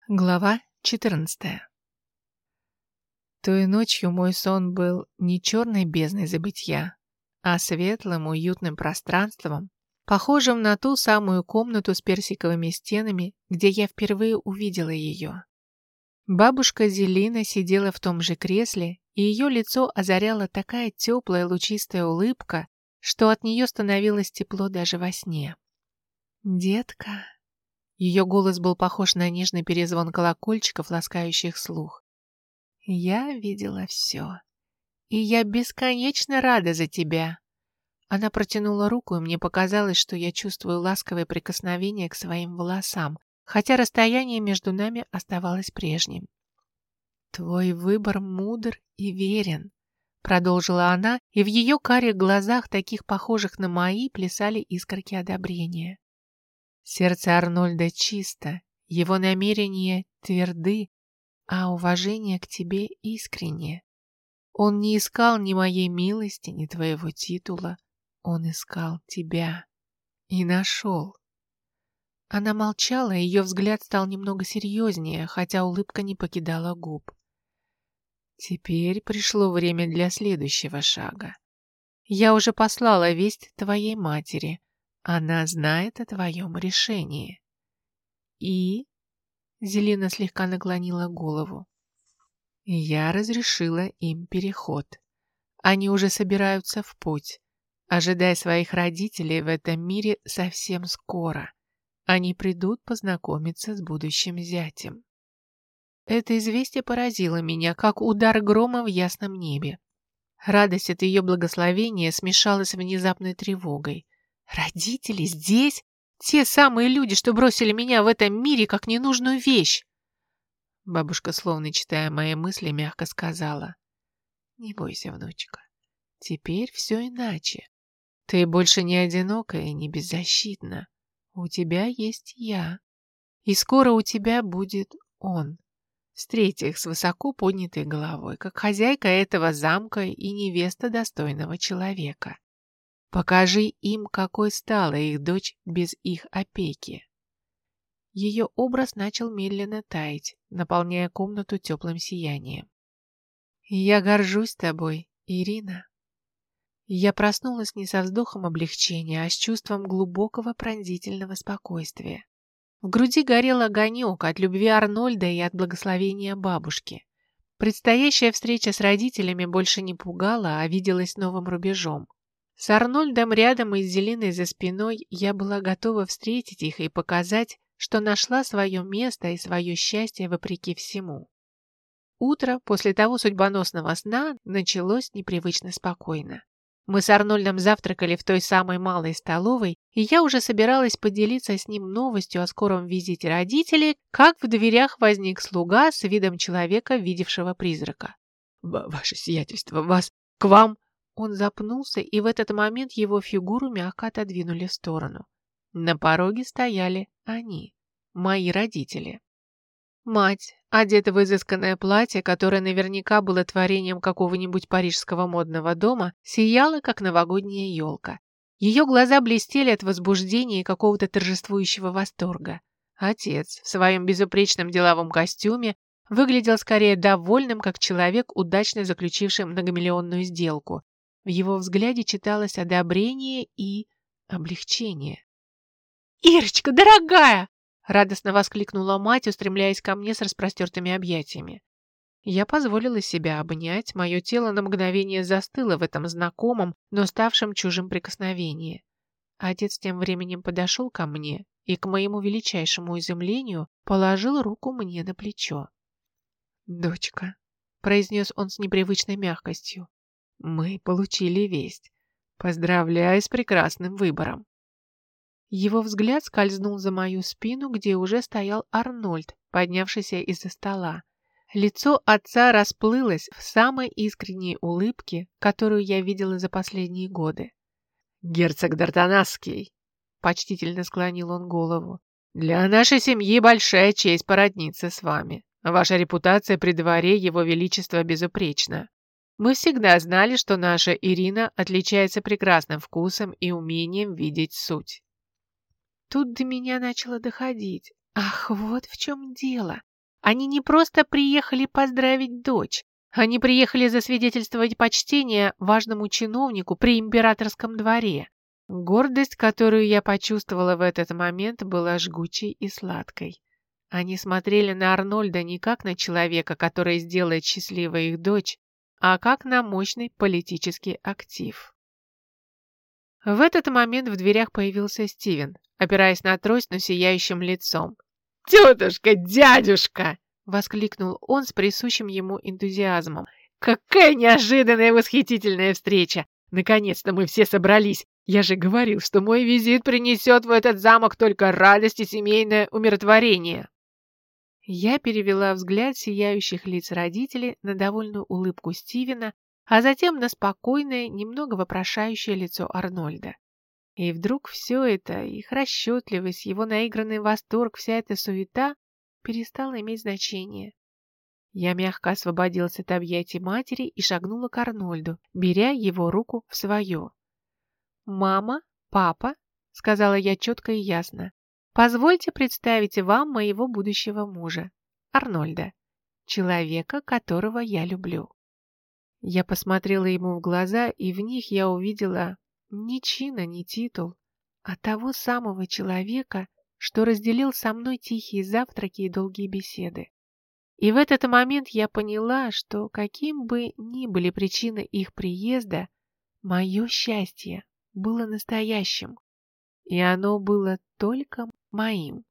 Глава 14. Той ночью мой сон был не черной бездной забытья, а светлым, уютным пространством, похожим на ту самую комнату с персиковыми стенами, где я впервые увидела ее. Бабушка Зелина сидела в том же кресле, и ее лицо озаряла такая теплая лучистая улыбка, что от нее становилось тепло даже во сне. «Детка...» Ее голос был похож на нежный перезвон колокольчиков, ласкающих слух. «Я видела все. И я бесконечно рада за тебя». Она протянула руку, и мне показалось, что я чувствую ласковое прикосновение к своим волосам, хотя расстояние между нами оставалось прежним. «Твой выбор мудр и верен», — продолжила она, и в ее карих глазах, таких похожих на мои, плясали искорки одобрения. Сердце Арнольда чисто, его намерения тверды, а уважение к тебе искренне. Он не искал ни моей милости, ни твоего титула, он искал тебя и нашел. Она молчала, и ее взгляд стал немного серьезнее, хотя улыбка не покидала губ. Теперь пришло время для следующего шага. Я уже послала весть твоей матери. Она знает о твоем решении. И... Зелина слегка наклонила голову. Я разрешила им переход. Они уже собираются в путь, ожидая своих родителей в этом мире совсем скоро. Они придут познакомиться с будущим зятем. Это известие поразило меня, как удар грома в ясном небе. Радость от ее благословения смешалась с внезапной тревогой. Родители здесь? Те самые люди, что бросили меня в этом мире как ненужную вещь. Бабушка, словно читая мои мысли, мягко сказала: «Не бойся, внучка, теперь все иначе. Ты больше не одинока и не беззащитна. У тебя есть я, и скоро у тебя будет он». Встреть их с высоко поднятой головой, как хозяйка этого замка и невеста достойного человека. Покажи им, какой стала их дочь без их опеки. Ее образ начал медленно таять, наполняя комнату теплым сиянием. Я горжусь тобой, Ирина. Я проснулась не со вздохом облегчения, а с чувством глубокого пронзительного спокойствия. В груди горел огонек от любви Арнольда и от благословения бабушки. Предстоящая встреча с родителями больше не пугала, а виделась новым рубежом. С Арнольдом рядом и с Зелиной за спиной я была готова встретить их и показать, что нашла свое место и свое счастье вопреки всему. Утро после того судьбоносного сна началось непривычно спокойно. Мы с Арнольдом завтракали в той самой малой столовой, и я уже собиралась поделиться с ним новостью о скором визите родителей, как в дверях возник слуга с видом человека, видевшего призрака. «Ваше сиятельство, вас к вам!» Он запнулся, и в этот момент его фигуру мягко отодвинули в сторону. На пороге стояли они, мои родители. Мать, одета в изысканное платье, которое наверняка было творением какого-нибудь парижского модного дома, сияла, как новогодняя елка. Ее глаза блестели от возбуждения и какого-то торжествующего восторга. Отец в своем безупречном деловом костюме выглядел скорее довольным, как человек, удачно заключивший многомиллионную сделку. В его взгляде читалось одобрение и облегчение. «Ирочка, дорогая!» — радостно воскликнула мать, устремляясь ко мне с распростертыми объятиями. Я позволила себя обнять, мое тело на мгновение застыло в этом знакомом, но ставшем чужим прикосновении. Отец тем временем подошел ко мне и, к моему величайшему изумлению, положил руку мне на плечо. «Дочка», — произнес он с непривычной мягкостью, — «мы получили весть. Поздравляю с прекрасным выбором». Его взгляд скользнул за мою спину, где уже стоял Арнольд, поднявшийся из-за стола. Лицо отца расплылось в самой искренней улыбке, которую я видела за последние годы. «Герцог Д'Артанасский», — почтительно склонил он голову, — «для нашей семьи большая честь породниться с вами. Ваша репутация при дворе Его Величества безупречна. Мы всегда знали, что наша Ирина отличается прекрасным вкусом и умением видеть суть». Тут до меня начало доходить. Ах, вот в чем дело. Они не просто приехали поздравить дочь, они приехали засвидетельствовать почтение важному чиновнику при императорском дворе. Гордость, которую я почувствовала в этот момент, была жгучей и сладкой. Они смотрели на Арнольда не как на человека, который сделает счастливой их дочь, а как на мощный политический актив. В этот момент в дверях появился Стивен, опираясь на трость, но сияющим лицом. «Тетушка, дядюшка!» — воскликнул он с присущим ему энтузиазмом. «Какая неожиданная восхитительная встреча! Наконец-то мы все собрались! Я же говорил, что мой визит принесет в этот замок только радость и семейное умиротворение!» Я перевела взгляд сияющих лиц родителей на довольную улыбку Стивена, а затем на спокойное, немного вопрошающее лицо Арнольда. И вдруг все это, их расчетливость, его наигранный восторг, вся эта суета перестала иметь значение. Я мягко освободилась от объятий матери и шагнула к Арнольду, беря его руку в свое. «Мама, папа», — сказала я четко и ясно, — «позвольте представить вам моего будущего мужа, Арнольда, человека, которого я люблю». Я посмотрела ему в глаза, и в них я увидела ни чина, ни титул, а того самого человека, что разделил со мной тихие завтраки и долгие беседы. И в этот момент я поняла, что каким бы ни были причины их приезда, мое счастье было настоящим, и оно было только моим.